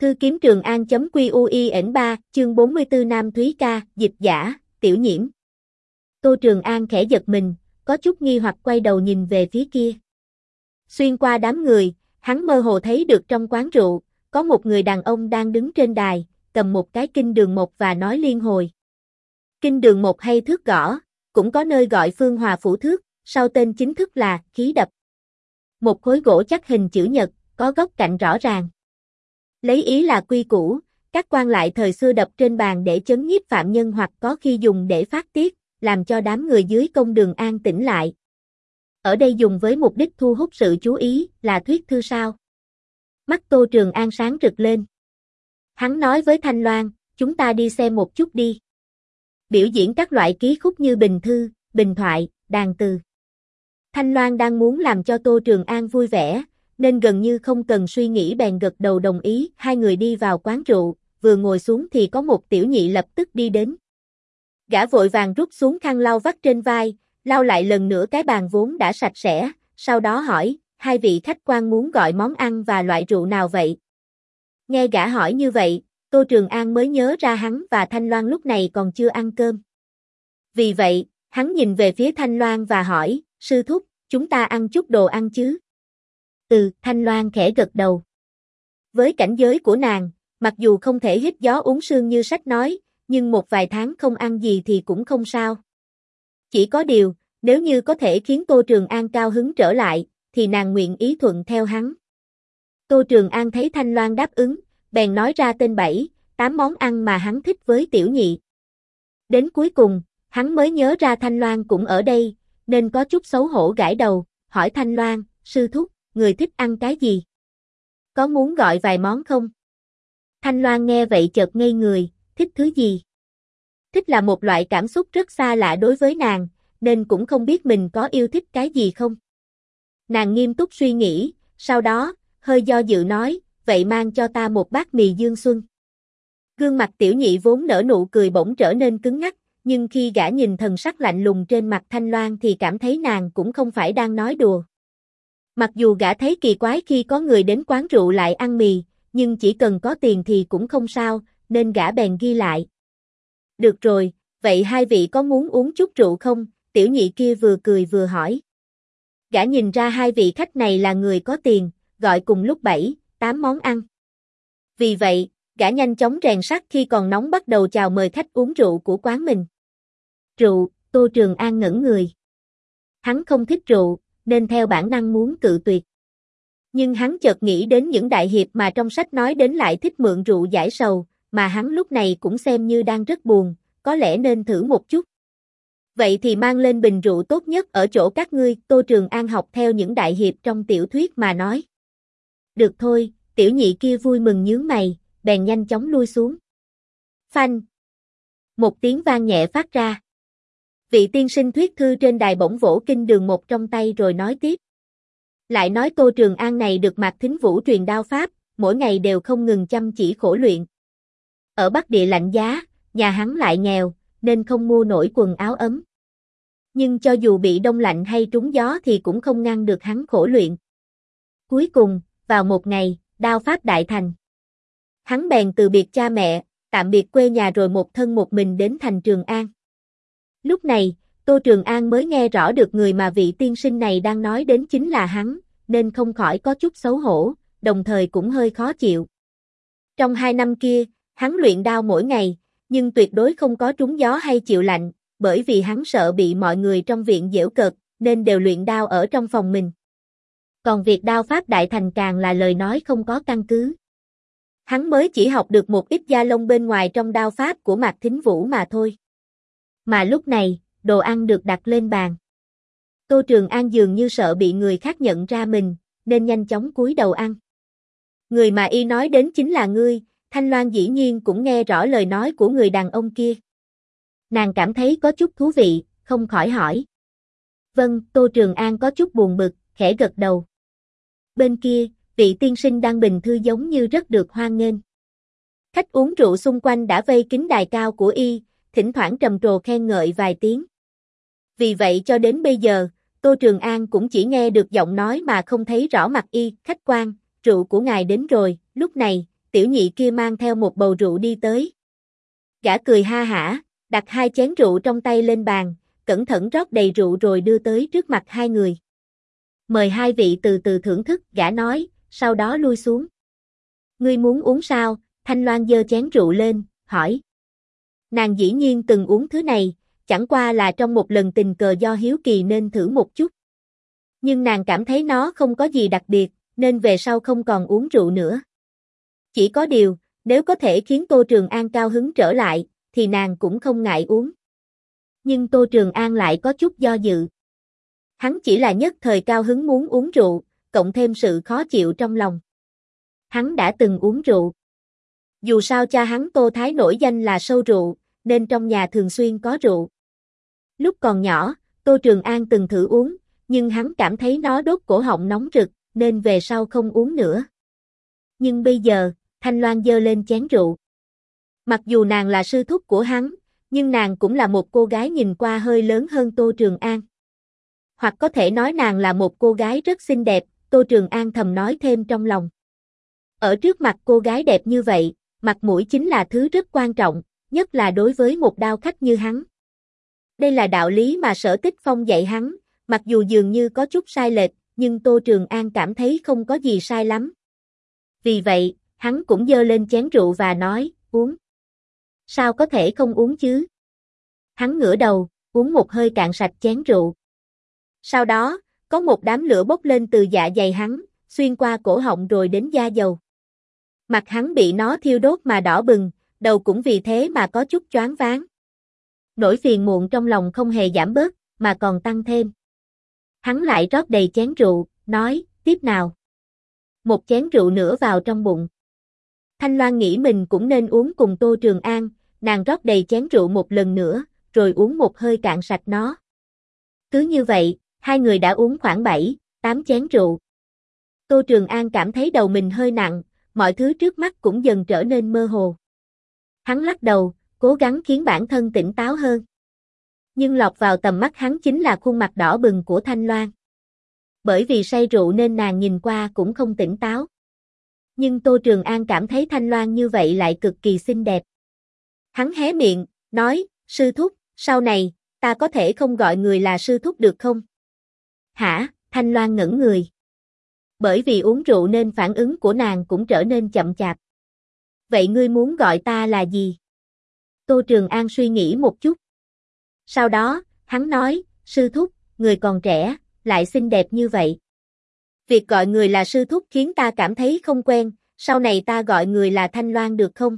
Thư kiếm Trường An.QUIN3, chương 44 Nam Thúy Ca, dịch giả, Tiểu Nhiễm. Tô Trường An khẽ giật mình, có chút nghi hoặc quay đầu nhìn về phía kia. Xuyên qua đám người, hắn mơ hồ thấy được trong quán rượu, có một người đàn ông đang đứng trên đài, cầm một cái kinh đường mộc và nói liên hồi. Kinh đường mộc hay thước gõ, cũng có nơi gọi Phương Hòa Phủ Thước, sau tên chính thức là khí đập. Một khối gỗ chắc hình chữ nhật, có góc cạnh rõ ràng. Lấy ý là quy củ, các quan lại thời xưa đập trên bàn để chấn nhiếp phạm nhân hoặc có khi dùng để phát tiết, làm cho đám người dưới công đường an tĩnh lại. Ở đây dùng với mục đích thu hút sự chú ý, là thuyết thư sao? Mắt Tô Trường An sáng rực lên. Hắn nói với Thanh Loan, chúng ta đi xem một chút đi. Biểu diễn các loại ký khúc như bình thư, bình thoại, đàn từ. Thanh Loan đang muốn làm cho Tô Trường An vui vẻ, nên gần như không cần suy nghĩ bèn gật đầu đồng ý. Hai người đi vào quán rượu, vừa ngồi xuống thì có một tiểu nhị lập tức đi đến. Gã vội vàng rút xuống khăn lau vắt trên vai, lau lại lần nữa cái bàn vốn đã sạch sẽ, sau đó hỏi, hai vị khách quan muốn gọi món ăn và loại rượu nào vậy? Nghe gã hỏi như vậy, Tô Trường An mới nhớ ra hắn và Thanh Loan lúc này còn chưa ăn cơm. Vì vậy, hắn nhìn về phía Thanh Loan và hỏi, sư thúc, chúng ta ăn chút đồ ăn chứ? Thanh Loan khẽ gật đầu. Với cảnh giới của nàng, mặc dù không thể hít gió uống sương như sách nói, nhưng một vài tháng không ăn gì thì cũng không sao. Chỉ có điều, nếu như có thể khiến Tô Trường An cao hứng trở lại, thì nàng nguyện ý thuận theo hắn. Tô Trường An thấy Thanh Loan đáp ứng, bèn nói ra tên 7-8 món ăn mà hắn thích với tiểu nhị. Đến cuối cùng, hắn mới nhớ ra Thanh Loan cũng ở đây, nên có chút xấu hổ gãi đầu, hỏi Thanh Loan, sư thúc, người thích ăn cái gì? Có muốn gọi vài món không? Thanh Loan nghe vậy chợt ngây người, thích thứ gì? Thích là một loại cảm xúc rất xa lạ đối với nàng, nên cũng không biết mình có yêu thích cái gì không. Nàng nghiêm túc suy nghĩ, sau đó, hơi do dự nói, vậy mang cho ta một bát mì Dương Xuân. Gương mặt tiểu nhị vốn nở nụ cười bỗng trở nên cứng ngắc, nhưng khi gã nhìn thần sắc lạnh lùng trên mặt Thanh Loan thì cảm thấy nàng cũng không phải đang nói đùa. Mặc dù gã thấy kỳ quái khi có người đến quán rượu lại ăn mì, nhưng chỉ cần có tiền thì cũng không sao, nên gã bèn ghi lại. Được rồi, vậy hai vị có muốn uống chút rượu không? Tiểu nhị kia vừa cười vừa hỏi. Gã nhìn ra hai vị khách này là người có tiền, gọi cùng lúc 7-8 món ăn. Vì vậy, gã nhanh chóng rèn sắt khi còn nóng bắt đầu chào mời khách uống rượu của quán mình. Rượu, Tô Trường An ngẩn người. Hắn không thích rượu, nên theo bản năng muốn cự tuyệt. Nhưng hắn chợt nghĩ đến những đại hiệp mà trong sách nói đến lại thích mượn rượu giải sầu, mà hắn lúc này cũng xem như đang rất buồn, có lẽ nên thử một chút. Vậy thì mang lên bình rượu tốt nhất ở chỗ các ngươi. Tô Trường An học theo những đại hiệp trong tiểu thuyết mà nói. Được thôi, tiểu nhị kia vui mừng nhướng mày, bèn nhanh chóng lui xuống. Phanh! Một tiếng vang nhẹ phát ra. Vị tiên sinh thuyết thư trên đài bỗng vỗ kinh đường một trong tay rồi nói tiếp. Lại nói Tô Trường An này được Mạc Thính Vũ truyền đao pháp, mỗi ngày đều không ngừng chăm chỉ khổ luyện. Ở Bắc Địa lạnh giá, nhà hắn lại nghèo, nên không mua nổi quần áo ấm. Nhưng cho dù bị đông lạnh hay trúng gió thì cũng không ngăn được hắn khổ luyện. Cuối cùng, vào một ngày, đao pháp đại thành. Hắn bèn từ biệt cha mẹ, tạm biệt quê nhà rồi một thân một mình đến thành Trường An. Lúc này, Tô Trường An mới nghe rõ được người mà vị tiên sinh này đang nói đến chính là hắn, nên không khỏi có chút xấu hổ, đồng thời cũng hơi khó chịu. Trong 2 năm kia, hắn luyện đao mỗi ngày, nhưng tuyệt đối không có trúng gió hay chịu lạnh, bởi vì hắn sợ bị mọi người trong viện giễu cợt, nên đều luyện đao ở trong phòng mình. Còn việc đao pháp đại thành càng là lời nói không có căn cứ. Hắn mới chỉ học được một ít gia lông bên ngoài trong đao pháp của Mạc Thính Vũ mà thôi. Mà lúc này, đồ ăn được đặt lên bàn. Tô Trường An dường như sợ bị người khác nhận ra mình, nên nhanh chóng cúi đầu ăn. Người mà y nói đến chính là ngươi. Thanh Loan dĩ nhiên cũng nghe rõ lời nói của người đàn ông kia. Nàng cảm thấy có chút thú vị, không khỏi hỏi. Vâng, Tô Trường An có chút buồn bực, khẽ gật đầu. Bên kia, vị tiên sinh đang bình thư giống như rất được hoan nghênh. Khách uống rượu xung quanh đã vây kín đài cao của y, thỉnh thoảng trầm trồ khen ngợi vài tiếng. Vì vậy cho đến bây giờ, Tô Trường An cũng chỉ nghe được giọng nói mà không thấy rõ mặt y. Khách quan, rượu của ngài đến rồi. Lúc này, tiểu nhị kia mang theo một bầu rượu đi tới. Gã cười ha hả, đặt 2 chén rượu trong tay lên bàn, cẩn thận rót đầy rượu rồi đưa tới trước mặt hai người. Mời hai vị từ từ thưởng thức, gã nói, sau đó lui xuống. Ngươi muốn uống sao? Thanh Loan giơ chén rượu lên, hỏi. Nàng dĩ nhiên từng uống thứ này, chẳng qua là trong một lần tình cờ do hiếu kỳ nên thử một chút. Nhưng nàng cảm thấy nó không có gì đặc biệt, nên về sau không còn uống rượu nữa. Chỉ có điều, nếu có thể khiến Tô Trường An cao hứng trở lại, thì nàng cũng không ngại uống. Nhưng Tô Trường An lại có chút do dự. Hắn chỉ là nhất thời cao hứng muốn uống rượu, cộng thêm sự khó chịu trong lòng. Hắn đã từng uống rượu. Dù sao cha hắn Tô Thái nổi danh là sâu rượu, nên trong nhà thường xuyên có rượu. Lúc còn nhỏ, Tô Trường An từng thử uống, nhưng hắn cảm thấy nó đốt cổ họng nóng rực, nên về sau không uống nữa. Nhưng bây giờ, Thanh Loan giơ lên chén rượu. Mặc dù nàng là sư thúc của hắn, nhưng nàng cũng là một cô gái nhìn qua hơi lớn hơn Tô Trường An. Hoặc có thể nói nàng là một cô gái rất xinh đẹp, Tô Trường An thầm nói thêm trong lòng. Ở trước mặt cô gái đẹp như vậy, mặt mũi chính là thứ rất quan trọng, nhất là đối với một đao khách như hắn. Đây là đạo lý mà Sở Tích Phong dạy hắn, mặc dù dường như có chút sai lệch, nhưng Tô Trường An cảm thấy không có gì sai lắm. Vì vậy, hắn cũng giơ lên chén rượu và nói, uống. Sao có thể không uống chứ? Hắn ngửa đầu, uống một hơi cạn sạch chén rượu. Sau đó, có một đám lửa bốc lên từ dạ dày hắn, xuyên qua cổ họng rồi đến da dầu. Mặt hắn bị nó thiêu đốt mà đỏ bừng, đầu cũng vì thế mà có chút choáng váng. Nỗi phiền muộn trong lòng không hề giảm bớt, mà còn tăng thêm. Hắn lại rót đầy chén rượu, nói, tiếp nào. Một chén rượu nữa vào trong bụng. Thanh Loan nghĩ mình cũng nên uống cùng Tô Trường An, nàng rót đầy chén rượu một lần nữa, rồi uống một hơi cạn sạch nó. Cứ như vậy, hai người đã uống khoảng 7-8 chén rượu. Tô Trường An cảm thấy đầu mình hơi nặng, mọi thứ trước mắt cũng dần trở nên mơ hồ. Hắn lắc đầu, cố gắng khiến bản thân tỉnh táo hơn. Nhưng lọt vào tầm mắt hắn chính là khuôn mặt đỏ bừng của Thanh Loan. Bởi vì say rượu nên nàng nhìn qua cũng không tỉnh táo. Nhưng Tô Trường An cảm thấy Thanh Loan như vậy lại cực kỳ xinh đẹp. Hắn hé miệng, nói, sư thúc, sau này, ta có thể không gọi người là sư thúc được không? Hả? Thanh Loan ngẩn người. Bởi vì uống rượu nên phản ứng của nàng cũng trở nên chậm chạp. Vậy ngươi muốn gọi ta là gì? Tô Trường An suy nghĩ một chút. Sau đó, hắn nói, sư thúc, người còn trẻ, lại xinh đẹp như vậy. Việc gọi người là sư thúc khiến ta cảm thấy không quen, sau này ta gọi người là Thanh Loan được không?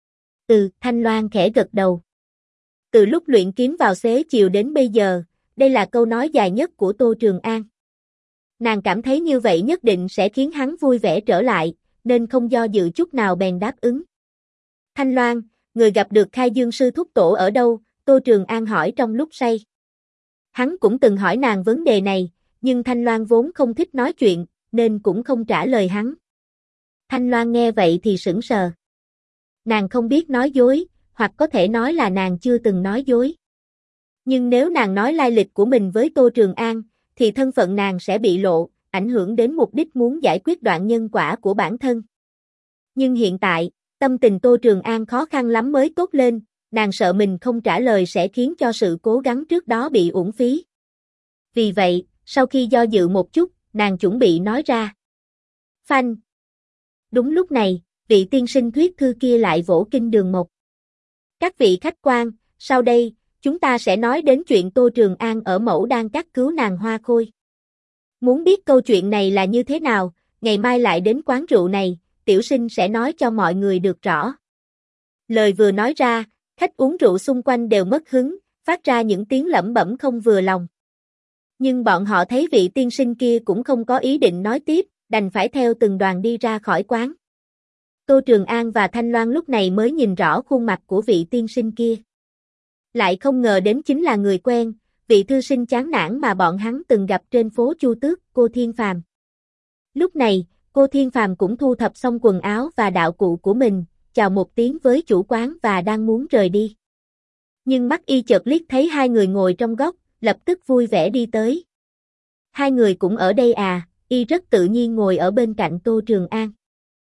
Thanh Loan khẽ gật đầu. Từ lúc luyện kiếm vào xế chiều đến bây giờ, đây là câu nói dài nhất của Tô Trường An. Nàng cảm thấy như vậy nhất định sẽ khiến hắn vui vẻ trở lại, nên không do dự chút nào bèn đáp ứng. Thanh Loan, người gặp được Khai Dương sư thúc tổ ở đâu? Tô Trường An hỏi trong lúc say. Hắn cũng từng hỏi nàng vấn đề này, nhưng Thanh Loan vốn không thích nói chuyện, nên cũng không trả lời hắn. Thanh Loan nghe vậy thì sững sờ. Nàng không biết nói dối, hoặc có thể nói là nàng chưa từng nói dối. Nhưng nếu nàng nói lai lịch của mình với Tô Trường An, thì thân phận nàng sẽ bị lộ, ảnh hưởng đến mục đích muốn giải quyết đoạn nhân quả của bản thân. Nhưng hiện tại, tâm tình Tô Trường An khó khăn lắm mới tốt lên, nàng sợ mình không trả lời sẽ khiến cho sự cố gắng trước đó bị uổng phí. Vì vậy, sau khi do dự một chút, nàng chuẩn bị nói ra. Phanh! Đúng lúc này, vị tiên sinh thuyết thư kia lại vỗ kinh đường mộc. Các vị khách quan, sau đây, chúng ta sẽ nói đến chuyện Tô Trường An ở Mẫu Đan Các cứu nàng Hoa Khôi. Muốn biết câu chuyện này là như thế nào, ngày mai lại đến quán rượu này, tiểu sinh sẽ nói cho mọi người được rõ. Lời vừa nói ra, khách uống rượu xung quanh đều mất hứng, phát ra những tiếng lẩm bẩm không vừa lòng. Nhưng bọn họ thấy vị tiên sinh kia cũng không có ý định nói tiếp, đành phải theo từng đoàn đi ra khỏi quán. Tô Trường An và Thanh Loan lúc này mới nhìn rõ khuôn mặt của vị tiên sinh kia. Lại không ngờ đến chính là người quen, vị thư sinh chán nản mà bọn hắn từng gặp trên phố Chu Tước, cô Thiên Phàm. Lúc này, cô Thiên Phàm cũng thu thập xong quần áo và đạo cụ của mình, chào một tiếng với chủ quán và đang muốn rời đi. Nhưng mắt y chợt liếc thấy hai người ngồi trong góc, lập tức vui vẻ đi tới. Hai người cũng ở đây à? Y rất tự nhiên ngồi ở bên cạnh Tô Trường An.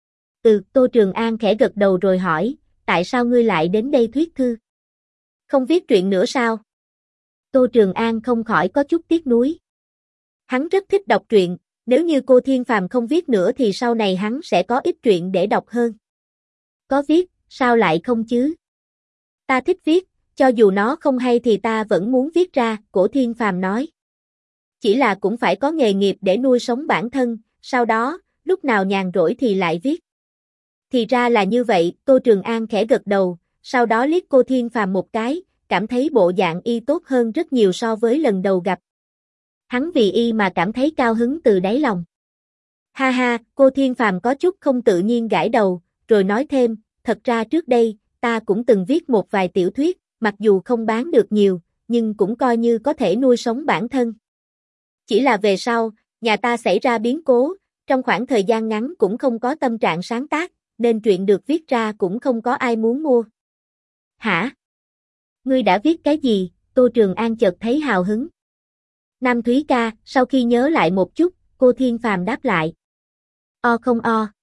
Tô Trường An khẽ gật đầu rồi hỏi, tại sao ngươi lại đến đây thuyết thư? Không viết truyện nữa sao? Tô Trường An không khỏi có chút tiếc nuối. Hắn rất thích đọc truyện, nếu như cô Thiên Phàm không viết nữa thì sau này hắn sẽ có ít truyện để đọc hơn. Có viết, sao lại không chứ? Ta thích viết, cho dù nó không hay thì ta vẫn muốn viết ra, Cổ Thiên Phàm nói. Chỉ là cũng phải có nghề nghiệp để nuôi sống bản thân, sau đó, lúc nào nhàn rỗi thì lại viết. Thì ra là như vậy, Tô Trường An khẽ gật đầu, sau đó liếc cô Thiên Phàm một cái, cảm thấy bộ dạng y tốt hơn rất nhiều so với lần đầu gặp. Hắn vì y mà cảm thấy cao hứng từ đáy lòng. Ha ha, cô Thiên Phàm có chút không tự nhiên gãi đầu, rồi nói thêm, thật ra trước đây, ta cũng từng viết một vài tiểu thuyết, mặc dù không bán được nhiều, nhưng cũng coi như có thể nuôi sống bản thân. Chỉ là về sau, nhà ta xảy ra biến cố, trong khoảng thời gian ngắn cũng không có tâm trạng sáng tác, nên truyện được viết ra cũng không có ai muốn mua. Hả? Ngươi đã viết cái gì? Tô Trường An chợt thấy hào hứng. Nam Thúy ca, sau khi nhớ lại một chút, cô Thiên Phàm đáp lại. O không o.